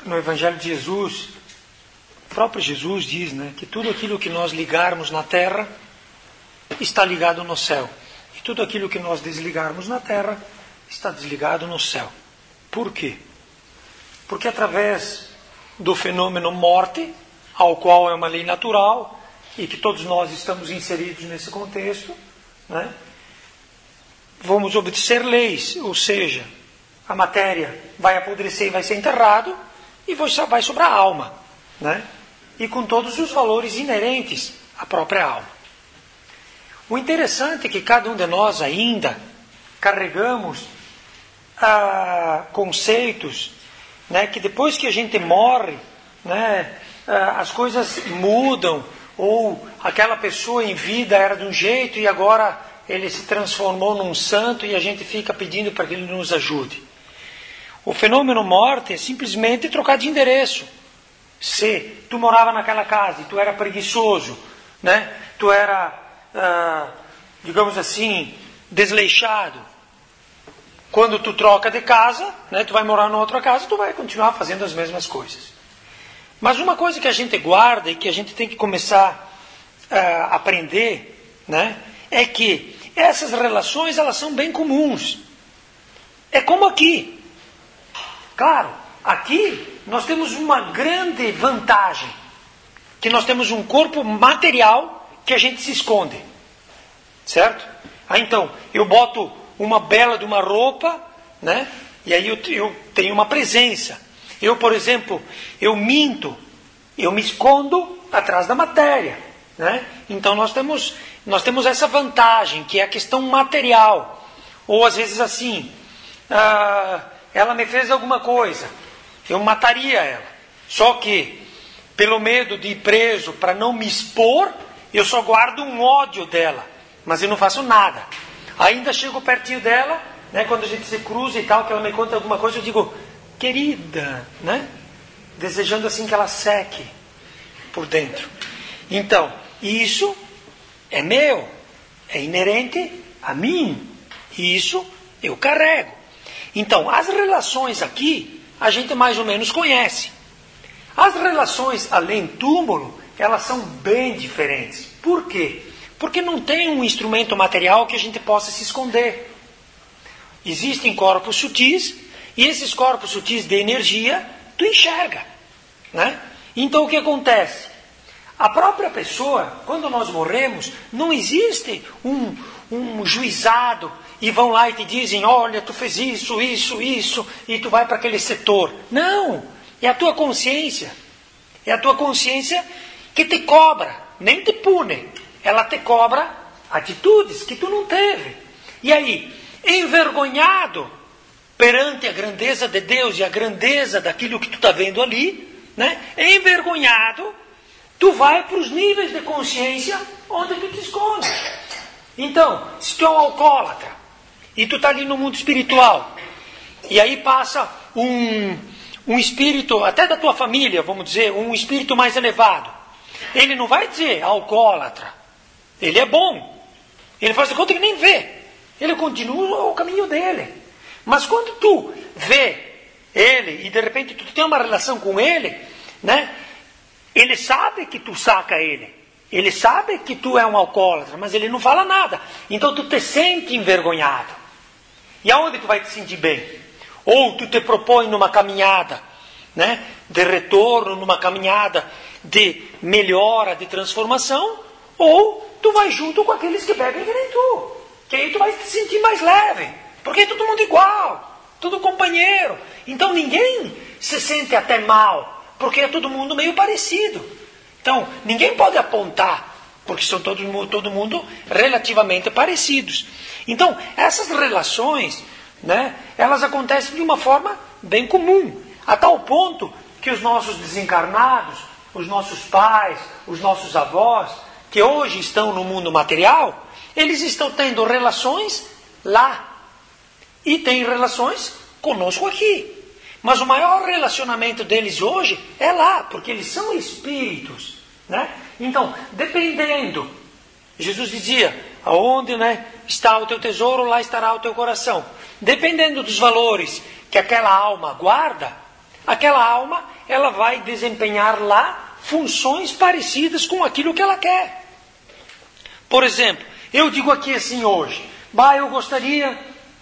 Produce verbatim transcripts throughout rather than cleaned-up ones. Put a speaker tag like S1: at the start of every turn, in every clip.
S1: no Evangelho de Jesus, o próprio Jesus diz, né, que tudo aquilo que nós ligarmos na terra está ligado no céu. E tudo aquilo que nós desligarmos na terra está desligado no céu. Por quê? Porque através do fenômeno morte, ao qual é uma lei natural, e que todos nós estamos inseridos nesse contexto, né, vamos obedecer leis, ou seja, a matéria vai apodrecer e vai ser enterrado, e vai sobrar a alma, né, e com todos os valores inerentes à própria alma. O interessante é que cada um de nós ainda carregamos ah, conceitos, né, que depois que a gente morre, né, ah, as coisas mudam, ou aquela pessoa em vida era de um jeito e agora ele se transformou num santo e a gente fica pedindo para que ele nos ajude. O fenômeno morte é simplesmente trocar de endereço. Se tu morava naquela casa e tu era preguiçoso, né, tu era, ah, digamos assim, desleixado, quando tu troca de casa, né, tu vai morar numa outra casa, tu vai continuar fazendo as mesmas coisas. Mas uma coisa que a gente guarda e que a gente tem que começar a aprender, né, é que essas relações elas são bem comuns. É como aqui. Claro, aqui nós temos uma grande vantagem, que nós temos um corpo material que a gente se esconde. Certo? Ah, então, eu boto uma bela de uma roupa, né, e aí eu, eu tenho uma presença. Eu, por exemplo, eu minto, eu me escondo atrás da matéria, né? Então nós temos, nós temos essa vantagem, que é a questão material. Ou às vezes assim, ah, ela me fez alguma coisa, eu mataria ela. Só que, pelo medo de ir preso, para não me expor, eu só guardo um ódio dela, mas eu não faço nada. Ainda chego pertinho dela, né, quando a gente se cruza e tal, que ela me conta alguma coisa, eu digo... querida, né? Desejando assim que ela seque por dentro. Então, isso é meu, é inerente a mim, e isso eu carrego. Então, as relações aqui, a gente mais ou menos conhece. As relações além túmulo, elas são bem diferentes. Por quê? Porque não tem um instrumento material que a gente possa se esconder. Existem corpos sutis, e esses corpos sutis de energia, tu enxerga, né? Então o que acontece? A própria pessoa, quando nós morremos, não existe um, um juizado e vão lá e te dizem, olha, tu fez isso, isso, isso, e tu vai para aquele setor. Não, é a tua consciência. É a tua consciência que te cobra, nem te pune. Ela te cobra atitudes que tu não teve. E aí, envergonhado perante a grandeza de Deus e a grandeza daquilo que tu está vendo ali, né? Envergonhado, tu vai para os níveis de consciência onde tu te esconde. Então, se tu é um alcoólatra e tu está ali no mundo espiritual, e aí passa um, um espírito, até da tua família, vamos dizer, um espírito mais elevado, ele não vai dizer alcoólatra, ele é bom, ele faz de conta que nem vê, ele continua o caminho dele. Mas quando tu vê ele e de repente tu tem uma relação com ele, né? Ele sabe que tu saca ele. Ele sabe que tu é um alcoólatra, mas ele não fala nada. Então tu te sente envergonhado. E aonde tu vai te sentir bem? Ou tu te propõe numa caminhada, né, de retorno, numa caminhada de melhora, de transformação, ou tu vai junto com aqueles que bebem que nem tu. Que aí tu vai te sentir mais leve. Porque é todo mundo igual, tudo companheiro. Então ninguém se sente até mal, porque é todo mundo meio parecido. Então ninguém pode apontar, porque são todo, todo mundo relativamente parecidos. Então essas relações, né, elas acontecem de uma forma bem comum, a tal ponto que os nossos desencarnados, os nossos pais, os nossos avós, que hoje estão no mundo material, eles estão tendo relações lá. E tem relações conosco aqui. Mas o maior relacionamento deles hoje é lá, porque eles são espíritos, né? Então, dependendo, Jesus dizia, aonde, né, está o teu tesouro, lá estará o teu coração. Dependendo dos valores que aquela alma guarda, aquela alma, ela vai desempenhar lá funções parecidas com aquilo que ela quer. Por exemplo, eu digo aqui assim hoje, bah, eu gostaria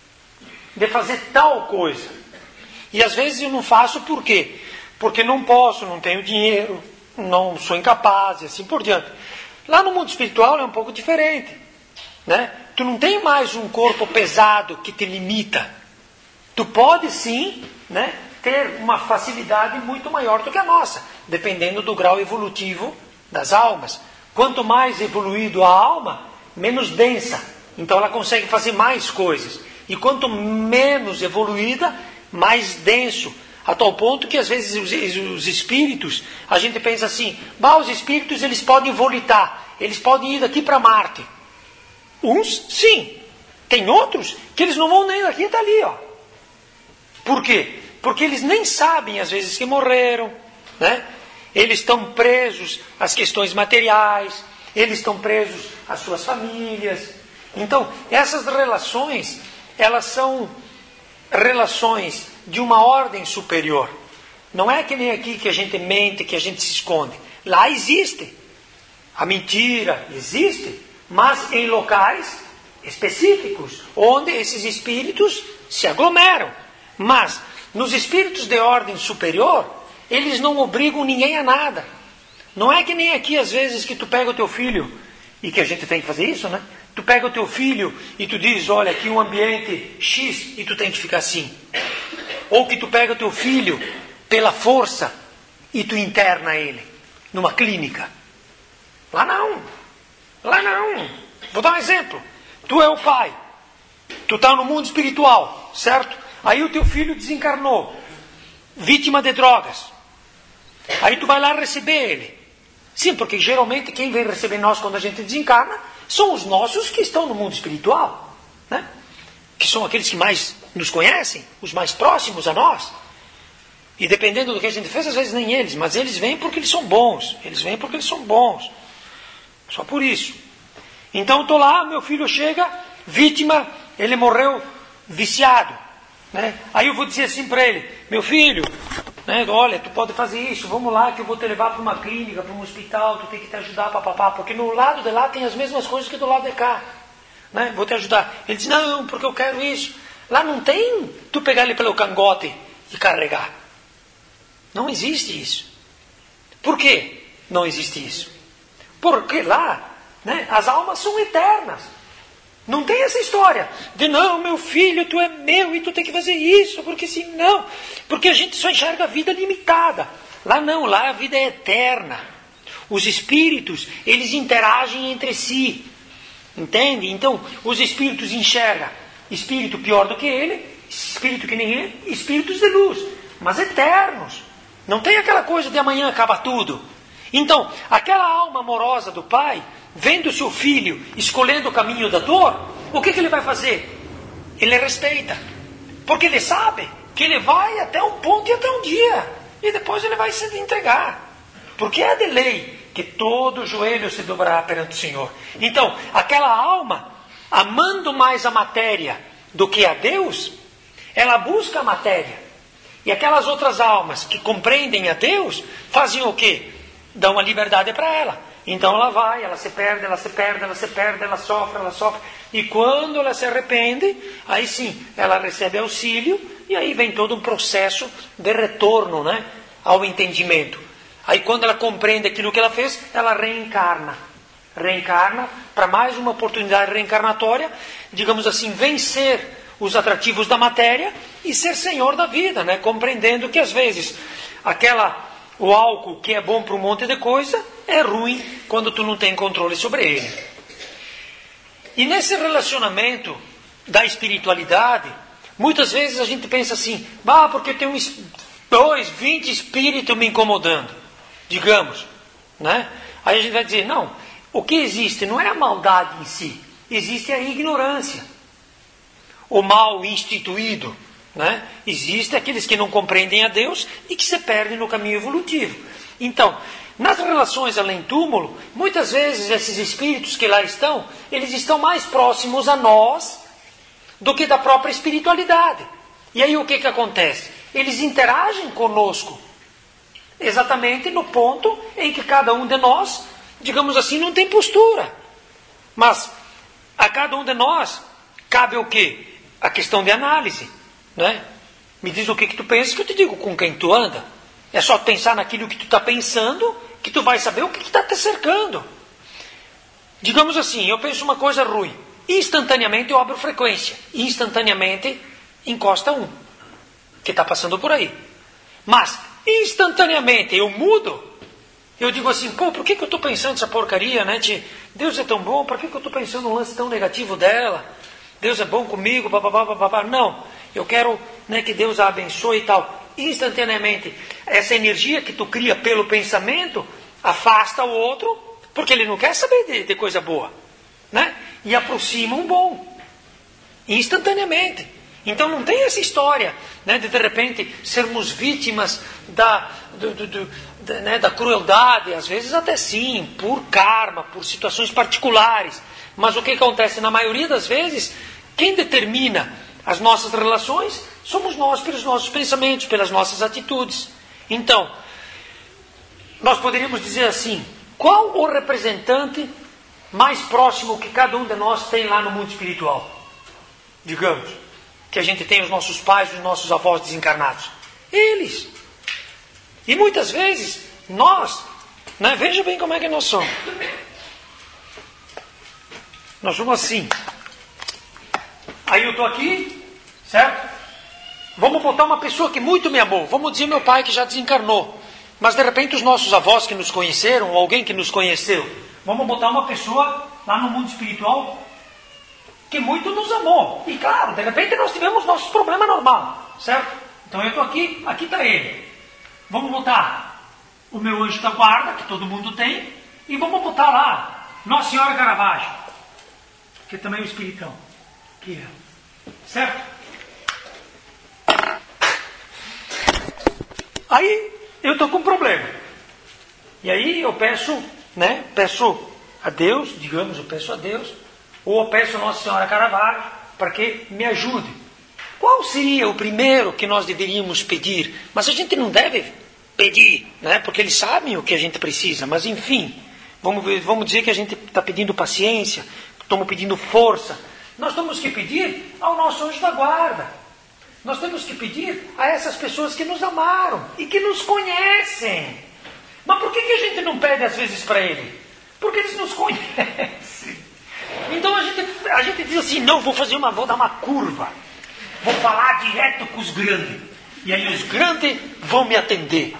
S1: de fazer tal coisa. E às vezes eu não faço por quê? Porque não posso, não tenho dinheiro, não sou incapaz e assim por diante. Lá no mundo espiritual é um pouco diferente, né? Tu não tem mais um corpo pesado que te limita. Tu pode sim, né, ter uma facilidade muito maior do que a nossa, dependendo do grau evolutivo das almas. Quanto mais evoluído a alma, menos densa. Então ela consegue fazer mais coisas. E quanto menos evoluída, mais denso. A tal ponto que às vezes os, os espíritos, a gente pensa assim, bah, os espíritos eles podem volitar, eles podem ir daqui para Marte. Uns, sim. Tem outros que eles não vão nem daqui até ali, ó. Por quê? Porque eles nem sabem às vezes que morreram, né? Eles estão presos às questões materiais, eles estão presos às suas famílias. Então, essas relações, elas são relações de uma ordem superior. Não é que nem aqui que a gente mente, que a gente se esconde. Lá existe. A mentira existe, mas em locais específicos, onde esses espíritos se aglomeram. Mas, nos espíritos de ordem superior, eles não obrigam ninguém a nada. Não é que nem aqui, às vezes, que tu pega o teu filho, e que a gente tem que fazer isso, né? Tu pega o teu filho e tu diz, olha, aqui um ambiente X, e tu tem que ficar assim. Ou que tu pega o teu filho pela força e tu interna ele numa clínica. Lá não. Lá não. Vou dar um exemplo. Tu é o pai. Tu está no mundo espiritual, certo? Aí o teu filho desencarnou, vítima de drogas. Aí tu vai lá receber ele. Sim, porque geralmente quem vem receber nós quando a gente desencarna são os nossos que estão no mundo espiritual, né? Que são aqueles que mais nos conhecem, os mais próximos a nós. E dependendo do que a gente fez, às vezes nem eles, mas eles vêm porque eles são bons. Eles vêm porque eles são bons. Só por isso. Então estou lá, meu filho chega, vítima, ele morreu viciado, né? Aí eu vou dizer assim para ele, meu filho, né, olha, tu pode fazer isso, vamos lá que eu vou te levar para uma clínica, para um hospital, tu tem que te ajudar, papapá, porque no lado de lá tem as mesmas coisas que do lado de cá, né? Vou te ajudar. Ele diz, não, porque eu quero isso. Lá não tem tu pegar ele pelo cangote e carregar. Não existe isso. Por quê não existe isso? Porque lá, né, as almas são eternas. Não tem essa história de não, meu filho, tu é meu e tu tem que fazer isso, porque senão... Porque a gente só enxerga a vida limitada. Lá não, lá a vida é eterna. Os espíritos, eles interagem entre si. Entende? Então, os espíritos enxergam espírito pior do que ele, espírito que nem ele, espíritos de luz, mas eternos. Não tem aquela coisa de amanhã acaba tudo. Então, aquela alma amorosa do pai, vendo seu filho escolhendo o caminho da dor, o que, que ele vai fazer? Ele respeita. Porque ele sabe que ele vai até um ponto e até um dia. E depois ele vai se entregar. Porque é de lei que todo joelho se dobrará perante o Senhor. Então, aquela alma, amando mais a matéria do que a Deus, ela busca a matéria. E aquelas outras almas que compreendem a Deus, fazem o quê? Dão uma liberdade para ela. Então ela vai, ela se perde, ela se perde, ela se perde, ela sofre, ela sofre. E quando ela se arrepende, aí sim, ela recebe auxílio e aí vem todo um processo de retorno, né, ao entendimento. Aí quando ela compreende aquilo que ela fez, ela reencarna. Reencarna para mais uma oportunidade reencarnatória, digamos assim, vencer os atrativos da matéria e ser senhor da vida, né, compreendendo que às vezes aquela... O álcool, que é bom para um monte de coisa, é ruim quando tu não tem controle sobre ele. E nesse relacionamento da espiritualidade, muitas vezes a gente pensa assim, bah, porque tem um, dois, vinte espíritos me incomodando, digamos, né? Aí a gente vai dizer, não, o que existe não é a maldade em si, existe a ignorância, o mal instituído. Né? Existem aqueles que não compreendem a Deus e que se perdem no caminho evolutivo. Então, nas relações além-túmulo, muitas vezes esses espíritos que lá estão, eles estão mais próximos a nós do que da própria espiritualidade. E aí o que, que acontece? eles interagem conosco. Exatamente no ponto em que cada um de nós, digamos assim, não tem postura. Mas a cada um de nós cabe o quê? A questão de análise, né? Me diz o que, que tu pensa, que eu te digo com quem tu anda. É só pensar naquilo que tu está pensando, que tu vai saber o que está te cercando. Digamos assim, eu penso uma coisa ruim. Instantaneamente eu abro frequência. Instantaneamente encosta um, que está passando por aí. Mas, instantaneamente eu mudo. Eu digo assim, pô, por que, que eu estou pensando essa porcaria, né? De, Deus é tão bom, por que, que eu estou pensando um lance tão negativo dela? Deus é bom comigo, bababá, bababá. Não, eu quero, né, que Deus a abençoe e tal. Instantaneamente, essa energia que tu cria pelo pensamento afasta o outro, porque ele não quer saber de, de coisa boa, né? E aproxima um bom, instantaneamente. Então não tem essa história, né, de de repente sermos vítimas da, do, do, do, da, né, da crueldade, às vezes até sim, por karma, por situações particulares. Mas o que acontece na maioria das vezes, quem determina as nossas relações somos nós, pelos nossos pensamentos, pelas nossas atitudes. Então, nós poderíamos dizer assim, qual o representante mais próximo que cada um de nós tem lá no mundo espiritual? Digamos, que a gente tem os nossos pais, os nossos avós desencarnados. Eles. E muitas vezes, nós, né, veja bem como é que nós somos. Nós somos assim. Aí eu estou aqui, certo? Vamos botar uma pessoa que muito me amou. Vamos dizer meu pai que já desencarnou. Mas de repente os nossos avós que nos conheceram, ou alguém que nos conheceu. Vamos botar uma pessoa lá no mundo espiritual que muito nos amou. E claro, de repente nós tivemos nossos problemas normal, certo? Então eu estou aqui, aqui está ele. Vamos botar o meu anjo da guarda, que todo mundo tem, e vamos botar lá Nossa Senhora Caravaggio, que também é o espiritão. Que é. Certo? Aí eu estou com um problema. E aí eu peço, né? Peço a Deus, digamos, eu peço a Deus, ou eu peço a Nossa Senhora Caravaggio para que me ajude. Qual seria o primeiro que nós deveríamos pedir? Mas a gente não deve pedir, né? Porque eles sabem o que a gente precisa. Mas enfim, vamos, ver, vamos dizer que a gente está pedindo paciência, estamos pedindo força. Nós temos que pedir ao nosso anjo da guarda. Nós temos que pedir a essas pessoas que nos amaram e que nos conhecem. Mas por que, que a gente não pede às vezes para ele? Porque eles nos conhecem. Então a gente, a gente diz assim, não, vou fazer uma, vou dar uma curva. Vou falar direto com os grandes. E aí os grandes vão me atender.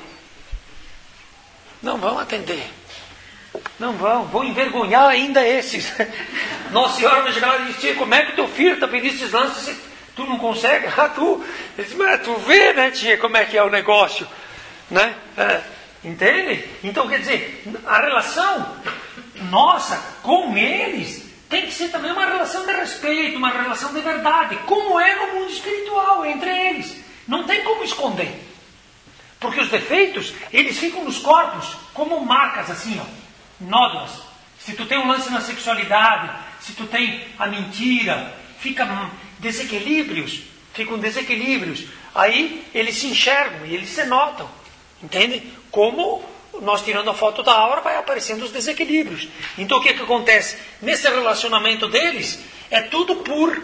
S1: Não vão atender. Não vão, vão envergonhar ainda esses. Nossa Senhora vai chegar lá e dizer, como é que teu filho está pedindo esses lances? Tu não consegue? Ah, tu, eles, mas tu vê, né, tia, como é que é o negócio, né? É, entende? Então, quer dizer, a relação nossa com eles tem que ser também uma relação de respeito, uma relação de verdade, como é no mundo espiritual, entre eles. Não tem como esconder. Porque os defeitos, eles ficam nos corpos como marcas assim, ó, nódulas. Se tu tem um lance na sexualidade, se tu tem a mentira, fica desequilíbrios, ficam desequilíbrios. Aí eles se enxergam e eles se notam. Entende? Como nós tirando a foto da aura vai aparecendo os desequilíbrios. Então o que, que acontece? Nesse relacionamento deles, é tudo por,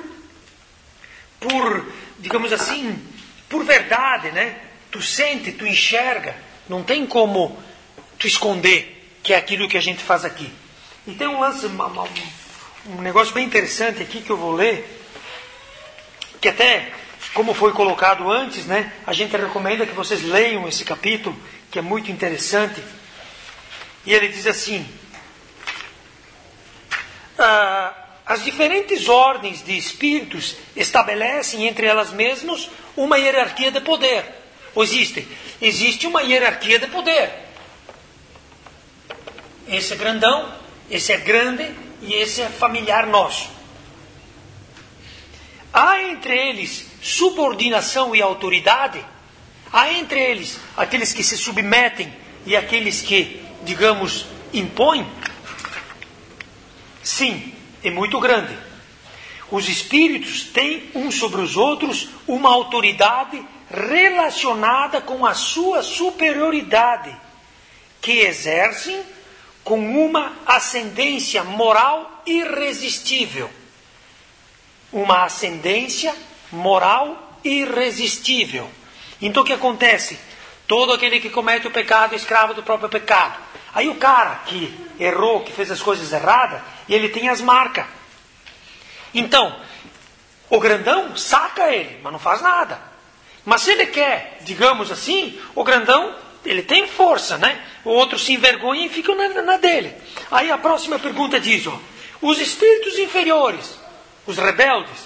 S1: por, digamos assim, por verdade, né? Tu sente, tu enxerga, não tem como tu esconder que é aquilo que a gente faz aqui. E tem um lance, uma, uma, um negócio bem interessante aqui que eu vou ler, que até, como foi colocado antes, né, a gente recomenda que vocês leiam esse capítulo, que é muito interessante. E ele diz assim, ah, as diferentes ordens de espíritos estabelecem entre elas mesmas uma hierarquia de poder. Existe, existe uma hierarquia de poder. Esse é grandão, esse é grande e esse é familiar nosso. Há entre eles subordinação e autoridade? Há entre eles aqueles que se submetem e aqueles que, digamos, impõem? Sim, é muito grande. Os espíritos têm uns sobre os outros uma autoridade relacionada com a sua superioridade, que exercem com uma ascendência moral irresistível. Uma ascendência moral irresistível. Então o que acontece? Todo aquele que comete o pecado é escravo do próprio pecado. Aí o cara que errou, que fez as coisas erradas, ele tem as marcas. Então, o grandão saca ele, mas não faz nada. Mas se ele quer, digamos assim, o grandão, ele tem força, né? O outro se envergonha e fica na, na dele. Aí a próxima pergunta diz, ó, os espíritos inferiores, os rebeldes,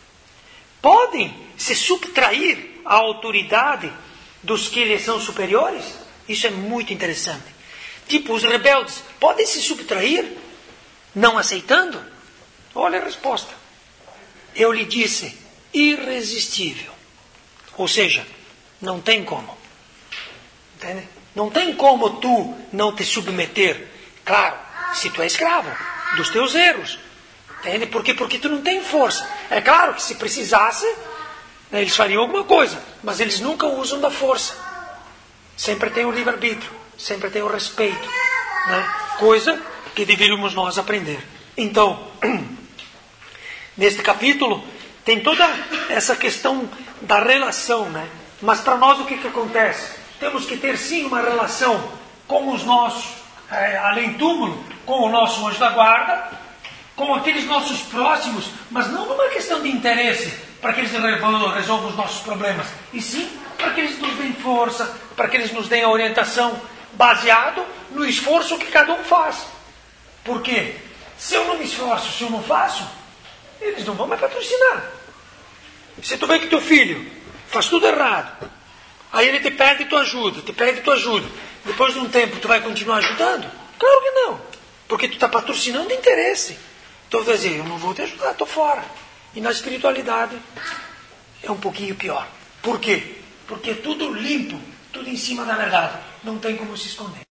S1: podem se subtrair à autoridade dos que lhes são superiores? Isso é muito interessante. Tipo, os rebeldes podem se subtrair, não aceitando? Olha a resposta. Eu lhe disse, irresistível. Ou seja, não tem como. Entende? Não tem como tu não te submeter. Claro, se tu é escravo dos teus erros. Entende? Por quê? Porque tu não tem força. É claro que se precisasse, né, eles fariam alguma coisa. Mas eles nunca usam da força. Sempre tem o livre-arbítrio. Sempre tem o respeito. Né? Coisa que deveríamos nós aprender. Então, neste capítulo, tem toda essa questão da relação. Né? Mas para nós o que, que acontece? Temos que ter sim uma relação com os nossos, é, além túmulo, com o nosso anjo da guarda, com aqueles nossos próximos, mas não numa questão de interesse, para que eles resolvam os nossos problemas, e sim para que eles nos deem força, para que eles nos deem a orientação, baseado no esforço que cada um faz. Por quê? Se eu não me esforço, se eu não faço, eles não vão me patrocinar. Se tu vê que teu filho faz tudo errado, aí ele te pede tua ajuda, te pede tua ajuda. Depois de um tempo, tu vai continuar ajudando? Claro que não. Porque tu está patrocinando interesse. Então, vai dizer, eu não vou te ajudar, estou fora. E na espiritualidade é um pouquinho pior. Por quê? Porque é tudo limpo, tudo em cima da verdade. Não tem como se esconder.